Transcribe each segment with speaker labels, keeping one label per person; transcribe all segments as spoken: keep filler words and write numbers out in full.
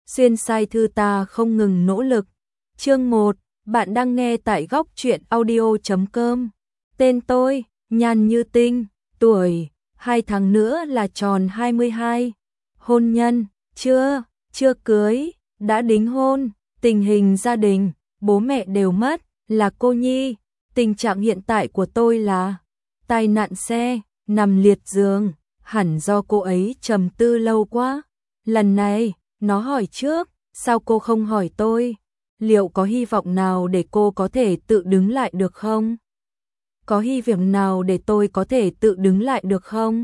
Speaker 1: xuyên sai thư ta không ngừng nỗ lực. Chương một, bạn đang nghe tại góc truyện audio chấm com. Tên tôi, Nhan Như Tinh, tuổi, hai tháng nữa là tròn hai mươi hai. Hôn nhân, chưa, chưa cưới, đã đính hôn, tình hình gia đình, bố mẹ đều mất, là cô nhi. Tình trạng hiện tại của tôi là tai nạn xe, nằm liệt giường, hẳn do cô ấy trầm tư lâu quá. Lần này, nó hỏi trước, sao cô không hỏi tôi? Liệu có hy vọng nào để cô có thể tự đứng lại được không? Có hy vọng nào để tôi có thể tự đứng lại được không?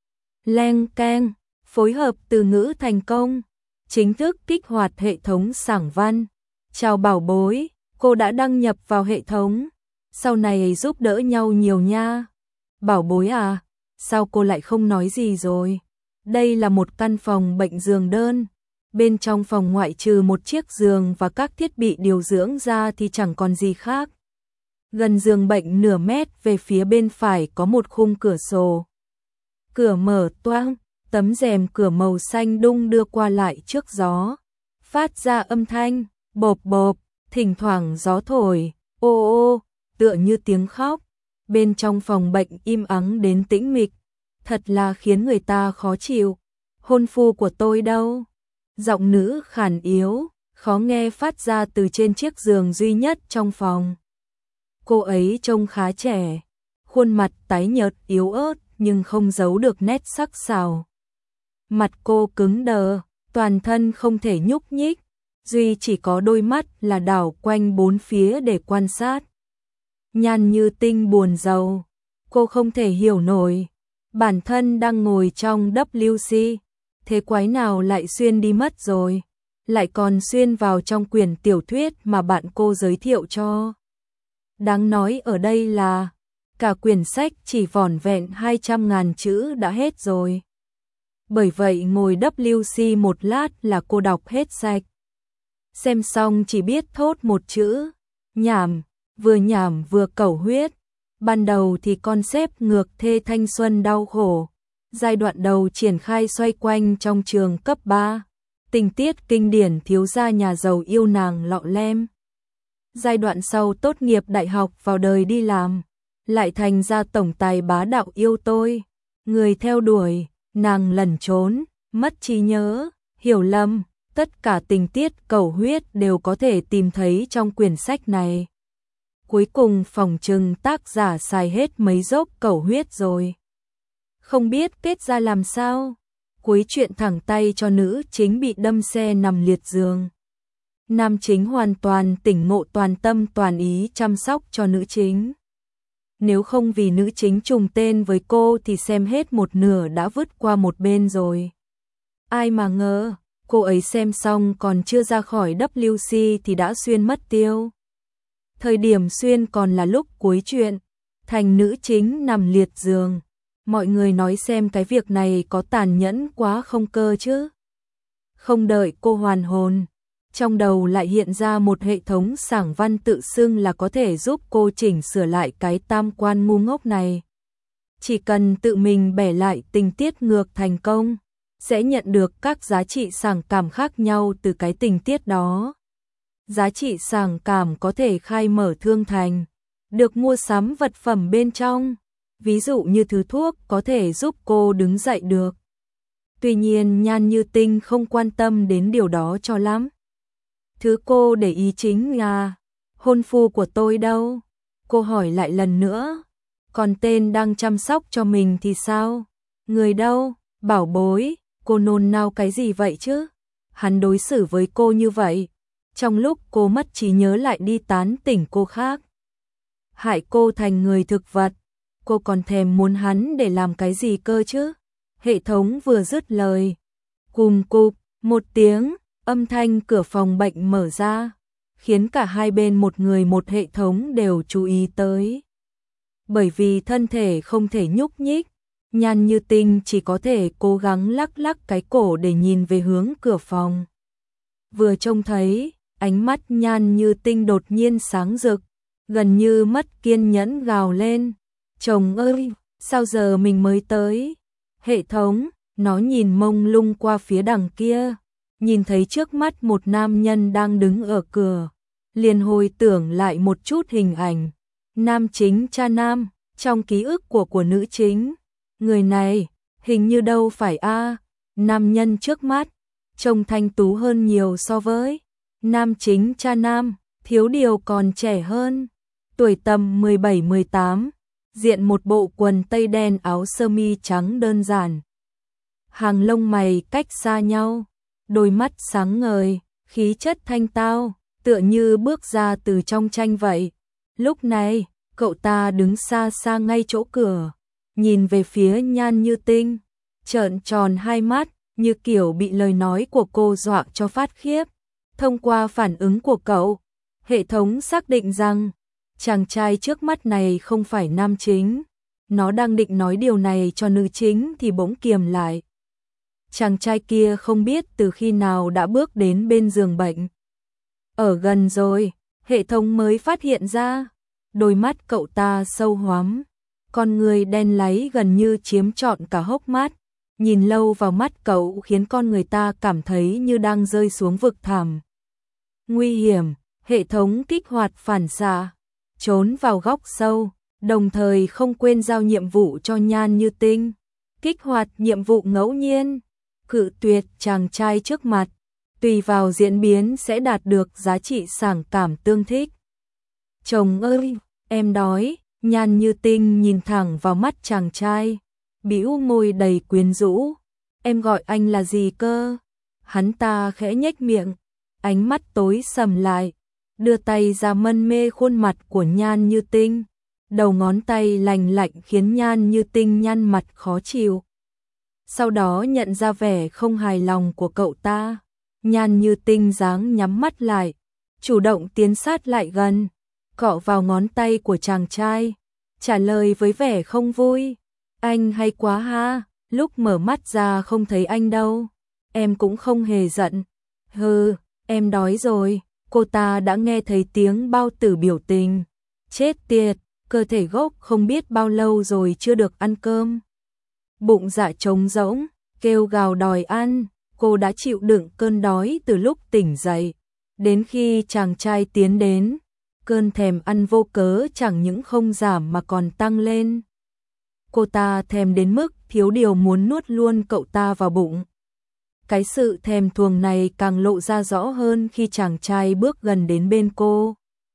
Speaker 1: Leng keng, phối hợp từ ngữ thành công, chính thức kích hoạt hệ thống sảng văn. Chào bảo bối, cô đã đăng nhập vào hệ thống, sau này giúp đỡ nhau nhiều nha. Bảo bối à, sao cô lại không nói gì rồi? Đây là một căn phòng bệnh giường đơn. Bên trong phòng ngoại trừ một chiếc giường và các thiết bị điều dưỡng ra thì chẳng còn gì khác. Gần giường bệnh nửa mét về phía bên phải có một khung cửa sổ. Cửa mở toang, tấm rèm cửa màu xanh đung đưa qua lại trước gió, phát ra âm thanh bộp bộp, thỉnh thoảng gió thổi, ô ô, tựa như tiếng khóc. Bên trong phòng bệnh im ắng đến tĩnh mịch, thật là khiến người ta khó chịu. Hôn phu của tôi đâu? Giọng nữ khàn yếu, khó nghe phát ra từ trên chiếc giường duy nhất trong phòng. Cô ấy trông khá trẻ, khuôn mặt tái nhợt yếu ớt nhưng không giấu được nét sắc sảo. Mặt cô cứng đờ, toàn thân không thể nhúc nhích, duy chỉ có đôi mắt là đảo quanh bốn phía để quan sát. Nhan Như Tinh buồn rầu, cô không thể hiểu nổi, bản thân đang ngồi trong W C, thế quái nào lại xuyên đi mất rồi, lại còn xuyên vào trong quyển tiểu thuyết mà bạn cô giới thiệu cho. Đáng nói ở đây là, cả quyển sách chỉ vỏn vẹn hai trăm ngàn chữ đã hết rồi. Bởi vậy ngồi W C một lát là cô đọc hết sạch. Xem xong chỉ biết thốt một chữ, nhảm, vừa nhảm vừa cẩu huyết. Ban đầu thì concept ngược thê thanh xuân đau khổ. Giai đoạn đầu triển khai xoay quanh trong trường cấp ba. Tình tiết kinh điển thiếu gia nhà giàu yêu nàng lọ lem. Giai đoạn sau tốt nghiệp đại học vào đời đi làm, lại thành ra tổng tài bá đạo yêu tôi. Người theo đuổi, nàng lẩn trốn, mất trí nhớ, hiểu lầm. Tất cả tình tiết cẩu huyết đều có thể tìm thấy trong quyển sách này. Cuối cùng phỏng chừng tác giả xài hết mấy dốc cẩu huyết rồi. Không biết kết ra làm sao. Cuối chuyện thẳng tay cho nữ chính bị đâm xe nằm liệt giường. Nam chính hoàn toàn tỉnh ngộ, toàn tâm toàn ý chăm sóc cho nữ chính. Nếu không vì nữ chính trùng tên với cô thì xem hết một nửa đã vứt qua một bên rồi. Ai mà ngờ, cô ấy xem xong còn chưa ra khỏi W C thì đã xuyên mất tiêu. Thời điểm xuyên còn là lúc cuối chuyện, thành nữ chính nằm liệt giường. Mọi người nói xem cái việc này có tàn nhẫn quá không cơ chứ. Không đợi cô hoàn hồn, trong đầu lại hiện ra một hệ thống sảng văn tự xưng là có thể giúp cô chỉnh sửa lại cái tam quan ngu ngốc này. Chỉ cần tự mình bẻ lại tình tiết ngược thành công, sẽ nhận được các giá trị sảng cảm khác nhau từ cái tình tiết đó. Giá trị sảng cảm có thể khai mở thương thành, được mua sắm vật phẩm bên trong, ví dụ như thứ thuốc có thể giúp cô đứng dậy được. Tuy nhiên Nhan Như Tinh không quan tâm đến điều đó cho lắm. Thứ cô để ý chính là, hôn phu của tôi đâu? Cô hỏi lại lần nữa, còn tên đang chăm sóc cho mình thì sao? Người đâu? Bảo bối, cô nôn nao cái gì vậy chứ? Hắn đối xử với cô như vậy, trong lúc cô mất trí nhớ lại đi tán tỉnh cô khác. Hại cô thành người thực vật, cô còn thèm muốn hắn để làm cái gì cơ chứ? Hệ thống vừa dứt lời, cùm cụp, một tiếng, âm thanh cửa phòng bệnh mở ra, khiến cả hai bên một người một hệ thống đều chú ý tới. Bởi vì thân thể không thể nhúc nhích, Nhan Như Tinh chỉ có thể cố gắng lắc lắc cái cổ để nhìn về hướng cửa phòng. Vừa trông thấy, ánh mắt Nhan Như Tinh đột nhiên sáng rực, gần như mất kiên nhẫn gào lên. Chồng ơi, sao giờ mình mới tới? Hệ thống, nó nhìn mông lung qua phía đằng kia. nhìn thấy trước mắt một nam nhân đang đứng ở cửa, liền hồi tưởng lại một chút hình ảnh. Nam chính cha nam, trong ký ức của của nữ chính. Người này, hình như đâu phải a nam nhân trước mắt, trông thanh tú hơn nhiều so với nam chính cha nam, thiếu điều còn trẻ hơn. Tuổi tầm mười bảy mười tám, diện một bộ quần tây đen áo sơ mi trắng đơn giản. Hàng lông mày cách xa nhau, đôi mắt sáng ngời, khí chất thanh tao, tựa như bước ra từ trong tranh vậy. Lúc này, cậu ta đứng xa xa ngay chỗ cửa, nhìn về phía Nhan Như Tinh, trợn tròn hai mắt, như kiểu bị lời nói của cô dọa cho phát khiếp. Thông qua phản ứng của cậu, hệ thống xác định rằng chàng trai trước mắt này không phải nam chính. Nó đang định nói điều này cho nữ chính thì bỗng kiềm lại. Chàng trai kia không biết từ khi nào đã bước đến bên giường bệnh. Ở gần rồi, hệ thống mới phát hiện ra, đôi mắt cậu ta sâu hoắm, con người đen láy gần như chiếm trọn cả hốc mắt. Nhìn lâu vào mắt cậu khiến con người ta cảm thấy như đang rơi xuống vực thẳm. Nguy hiểm, hệ thống kích hoạt phản xạ, trốn vào góc sâu, đồng thời không quên giao nhiệm vụ cho Nhan Như Tinh. Kích hoạt nhiệm vụ ngẫu nhiên, cự tuyệt chàng trai trước mặt, tùy vào diễn biến sẽ đạt được giá trị sảng cảm tương thích. Chồng ơi, em đói. Nhan Như Tinh nhìn thẳng vào mắt chàng trai, bĩu môi đầy quyến rũ. Em gọi anh là gì cơ? Hắn ta khẽ nhếch miệng, ánh mắt tối sầm lại, đưa tay ra mân mê khuôn mặt của Nhan Như Tinh. Đầu ngón tay lành lạnh khiến Nhan Như Tinh nhăn mặt khó chịu. Sau đó nhận ra vẻ không hài lòng của cậu ta, Nhan Như Tinh dáng nhắm mắt lại, chủ động tiến sát lại gần, cọ vào ngón tay của chàng trai, trả lời với vẻ không vui. Anh hay quá ha, lúc mở mắt ra không thấy anh đâu. Em cũng không hề giận. Hừ, em đói rồi. Cô ta đã nghe thấy tiếng bao tử biểu tình. Chết tiệt, cơ thể gốc không biết bao lâu rồi chưa được ăn cơm. Bụng dạ trống rỗng, kêu gào đòi ăn. Cô đã chịu đựng cơn đói từ lúc tỉnh dậy, đến khi chàng trai tiến đến. Cơn thèm ăn vô cớ chẳng những không giảm mà còn tăng lên. Cô ta thèm đến mức thiếu điều muốn nuốt luôn cậu ta vào bụng. Cái sự thèm thuồng này càng lộ ra rõ hơn khi chàng trai bước gần đến bên cô.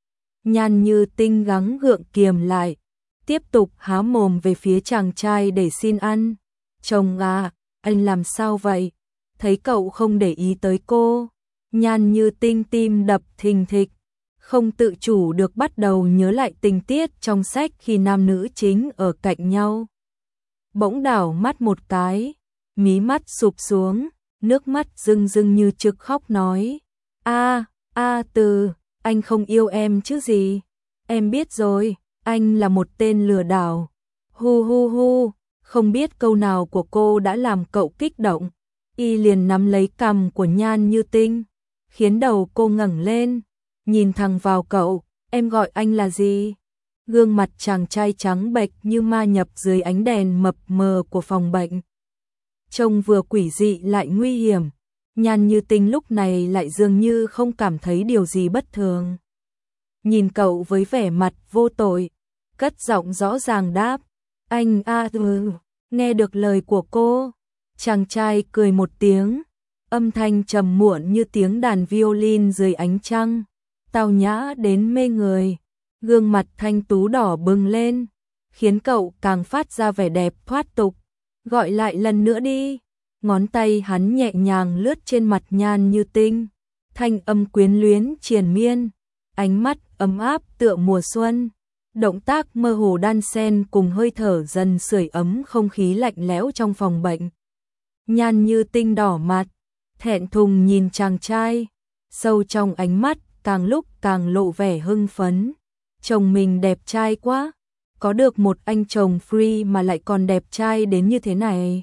Speaker 1: Nhan Như Tinh gắng gượng kiềm lại, tiếp tục há mồm về phía chàng trai để xin ăn. Chồng à, anh làm sao vậy? Thấy cậu không để ý tới cô, Nhan Như Tinh tim đập thình thịch, không tự chủ được bắt đầu nhớ lại tình tiết trong sách khi nam nữ chính ở cạnh nhau. Bỗng đảo mắt một cái, mí mắt sụp xuống, nước mắt rưng rưng như trực khóc nói: "A, a Từ, anh không yêu em chứ gì? Em biết rồi, anh là một tên lừa đảo." Hu hu hu, không biết câu nào của cô đã làm cậu kích động, y liền nắm lấy cằm của Nhan Như Tinh, khiến đầu cô ngẩng lên, nhìn thẳng vào cậu. Em gọi anh là gì? Gương mặt chàng trai trắng bệch như ma nhập dưới ánh đèn mập mờ của phòng bệnh, trông vừa quỷ dị lại nguy hiểm. Nhan Như Tinh lúc này lại dường như không cảm thấy điều gì bất thường, nhìn cậu với vẻ mặt vô tội, cất giọng rõ ràng đáp: "Anh a." Ừ. Nghe được lời của cô, chàng trai cười một tiếng, âm thanh trầm muộn như tiếng đàn violin dưới ánh trăng, tao nhã đến mê người. Gương mặt thanh tú đỏ bừng lên, khiến cậu càng phát ra vẻ đẹp thoát tục. "Gọi lại lần nữa đi." Ngón tay hắn nhẹ nhàng lướt trên mặt Nhan Như Tinh, thanh âm quyến luyến triền miên, ánh mắt ấm áp tựa mùa xuân. Động tác mơ hồ đan xen cùng hơi thở dần sưởi ấm không khí lạnh lẽo trong phòng bệnh. Nhan Như Tinh đỏ mặt, thẹn thùng nhìn chàng trai, sâu trong ánh mắt càng lúc càng lộ vẻ hưng phấn. Chồng mình đẹp trai quá, có được một anh chồng free mà lại còn đẹp trai đến như thế này.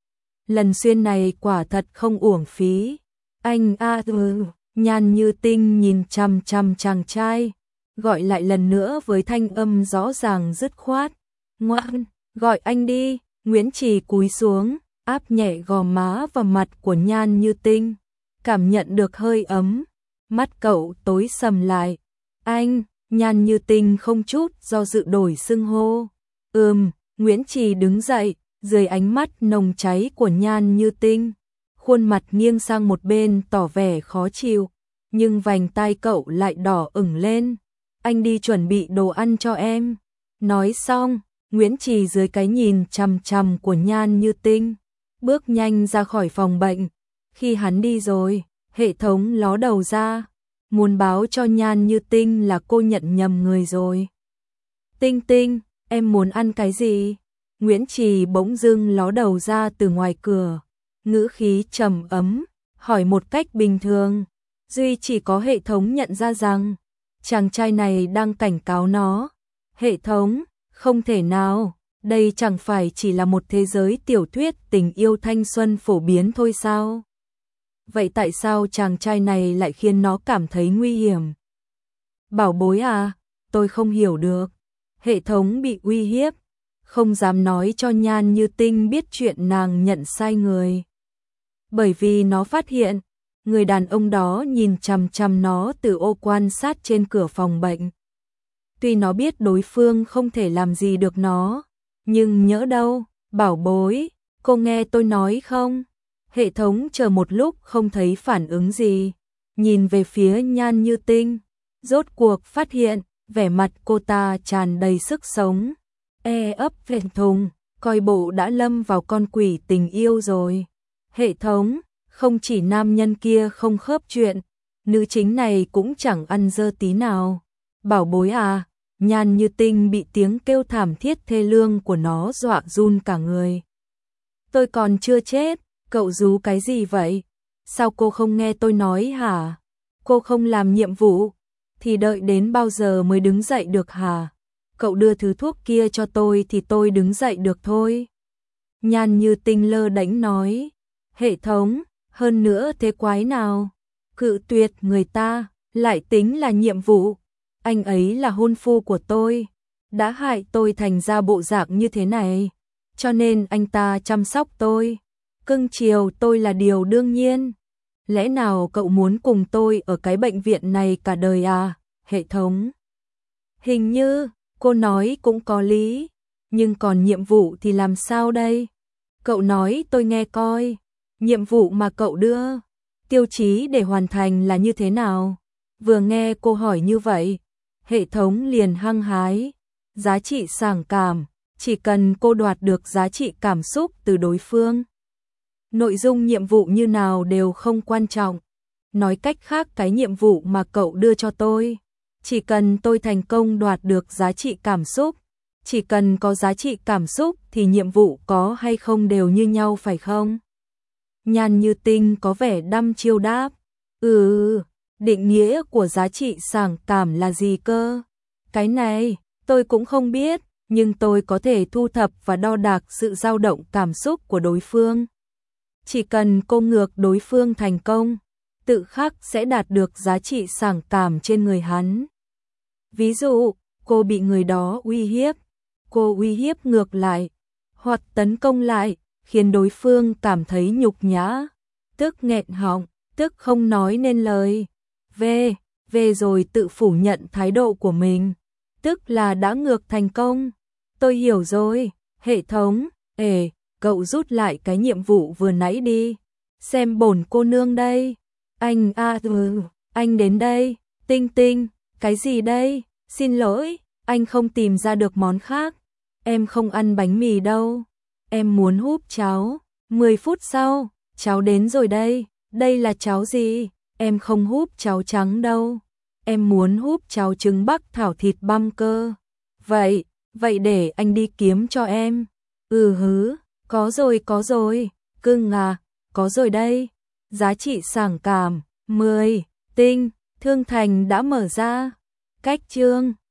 Speaker 1: Lần xuyên này quả thật không uổng phí. Anh a ừ. Nhan Như Tinh nhìn chằm chằm chàng trai, gọi lại lần nữa với thanh âm rõ ràng dứt khoát. "Ngoan, gọi anh đi." Nguyễn Trì cúi xuống, áp nhẹ gò má vào mặt của Nhan Như Tinh, cảm nhận được hơi ấm, mắt cậu tối sầm lại. Anh, Nhan Như Tinh không chút do dự đổi xưng hô. Ừm, Nguyễn Trì đứng dậy, dưới ánh mắt nồng cháy của Nhan Như Tinh, khuôn mặt nghiêng sang một bên tỏ vẻ khó chịu, nhưng vành tai cậu lại đỏ ửng lên. Anh đi chuẩn bị đồ ăn cho em. Nói xong, Nguyễn Trì dưới cái nhìn chằm chằm của Nhan Như Tinh, bước nhanh ra khỏi phòng bệnh. Khi hắn đi rồi, hệ thống ló đầu ra, muốn báo cho Nhan Như Tinh là cô nhận nhầm người rồi. Tinh Tinh, em muốn ăn cái gì? Nguyễn Trì bỗng dưng ló đầu ra từ ngoài cửa, ngữ khí trầm ấm, hỏi một cách bình thường. Duy chỉ có hệ thống nhận ra rằng chàng trai này đang cảnh cáo nó. Hệ thống, không thể nào, đây chẳng phải chỉ là một thế giới tiểu thuyết tình yêu thanh xuân phổ biến thôi sao? Vậy tại sao chàng trai này lại khiến nó cảm thấy nguy hiểm? Bảo bối à, tôi không hiểu được. Hệ thống bị uy hiếp, không dám nói cho Nhan Như Tinh biết chuyện nàng nhận sai người. Bởi vì nó phát hiện, người đàn ông đó nhìn chằm chằm nó từ ô quan sát trên cửa phòng bệnh. Tuy nó biết đối phương không thể làm gì được nó, nhưng nhỡ đâu, bảo bối, cô nghe tôi nói không? Hệ thống chờ một lúc không thấy phản ứng gì, nhìn về phía Nhan Như Tinh, rốt cuộc phát hiện, vẻ mặt cô ta tràn đầy sức sống, e ấp thẹn thùng, coi bộ đã lâm vào con quỷ tình yêu rồi. Hệ thống, không chỉ nam nhân kia không khớp chuyện, nữ chính này cũng chẳng ăn dơ tí nào. Bảo bối à, Nhan Như Tinh bị tiếng kêu thảm thiết thê lương của nó dọa run cả người. Tôi còn chưa chết, cậu rú cái gì vậy? Sao cô không nghe tôi nói hả? Cô không làm nhiệm vụ, thì đợi đến bao giờ mới đứng dậy được hả? Cậu đưa thứ thuốc kia cho tôi thì tôi đứng dậy được thôi. Nhan Như Tinh lơ đễnh nói. Hệ thống, hơn nữa thế quái nào? Cự tuyệt người ta, lại tính là nhiệm vụ. Anh ấy là hôn phu của tôi, đã hại tôi thành ra bộ dạng như thế này. Cho nên anh ta chăm sóc tôi, cưng chiều tôi là điều đương nhiên. Lẽ nào cậu muốn cùng tôi ở cái bệnh viện này cả đời à? Hệ thống. Hình như, cô nói cũng có lý, nhưng còn nhiệm vụ thì làm sao đây? Cậu nói tôi nghe coi, nhiệm vụ mà cậu đưa, tiêu chí để hoàn thành là như thế nào? Vừa nghe cô hỏi như vậy, hệ thống liền hăng hái. Giá trị sảng cảm, chỉ cần cô đoạt được giá trị cảm xúc từ đối phương. Nội dung nhiệm vụ như nào đều không quan trọng. Nói cách khác, cái nhiệm vụ mà cậu đưa cho tôi, chỉ cần tôi thành công đoạt được giá trị cảm xúc, chỉ cần có giá trị cảm xúc thì nhiệm vụ có hay không đều như nhau phải không? Nhan Như Tinh có vẻ đăm chiêu đáp. Ừ, định nghĩa của giá trị sảng cảm là gì cơ? Cái này, tôi cũng không biết, nhưng tôi có thể thu thập và đo đạc sự dao động cảm xúc của đối phương. Chỉ cần cô ngược đối phương thành công, tự khắc sẽ đạt được giá trị sảng cảm trên người hắn. Ví dụ, cô bị người đó uy hiếp, cô uy hiếp ngược lại, hoặc tấn công lại, khiến đối phương cảm thấy nhục nhã, tức nghẹn họng, tức không nói nên lời. Về, về rồi tự phủ nhận thái độ của mình, tức là đã ngược thành công. Tôi hiểu rồi, hệ thống, ề, cậu rút lại cái nhiệm vụ vừa nãy đi, xem bổn cô nương đây. Anh a ừ, anh đến đây, Tinh Tinh, cái gì đây? Xin lỗi, anh không tìm ra được món khác. Em không ăn bánh mì đâu, em muốn húp cháo. mười phút sau, cháo đến rồi đây. Đây là cháo gì? Em không húp cháo trắng đâu, em muốn húp cháo trứng bắc thảo thịt băm cơ. Vậy, vậy để anh đi kiếm cho em. Ừ hứ, có rồi có rồi, cưng à, có rồi đây. Giá trị sảng cảm, mười, tinh, thương thành đã mở ra. Cách chương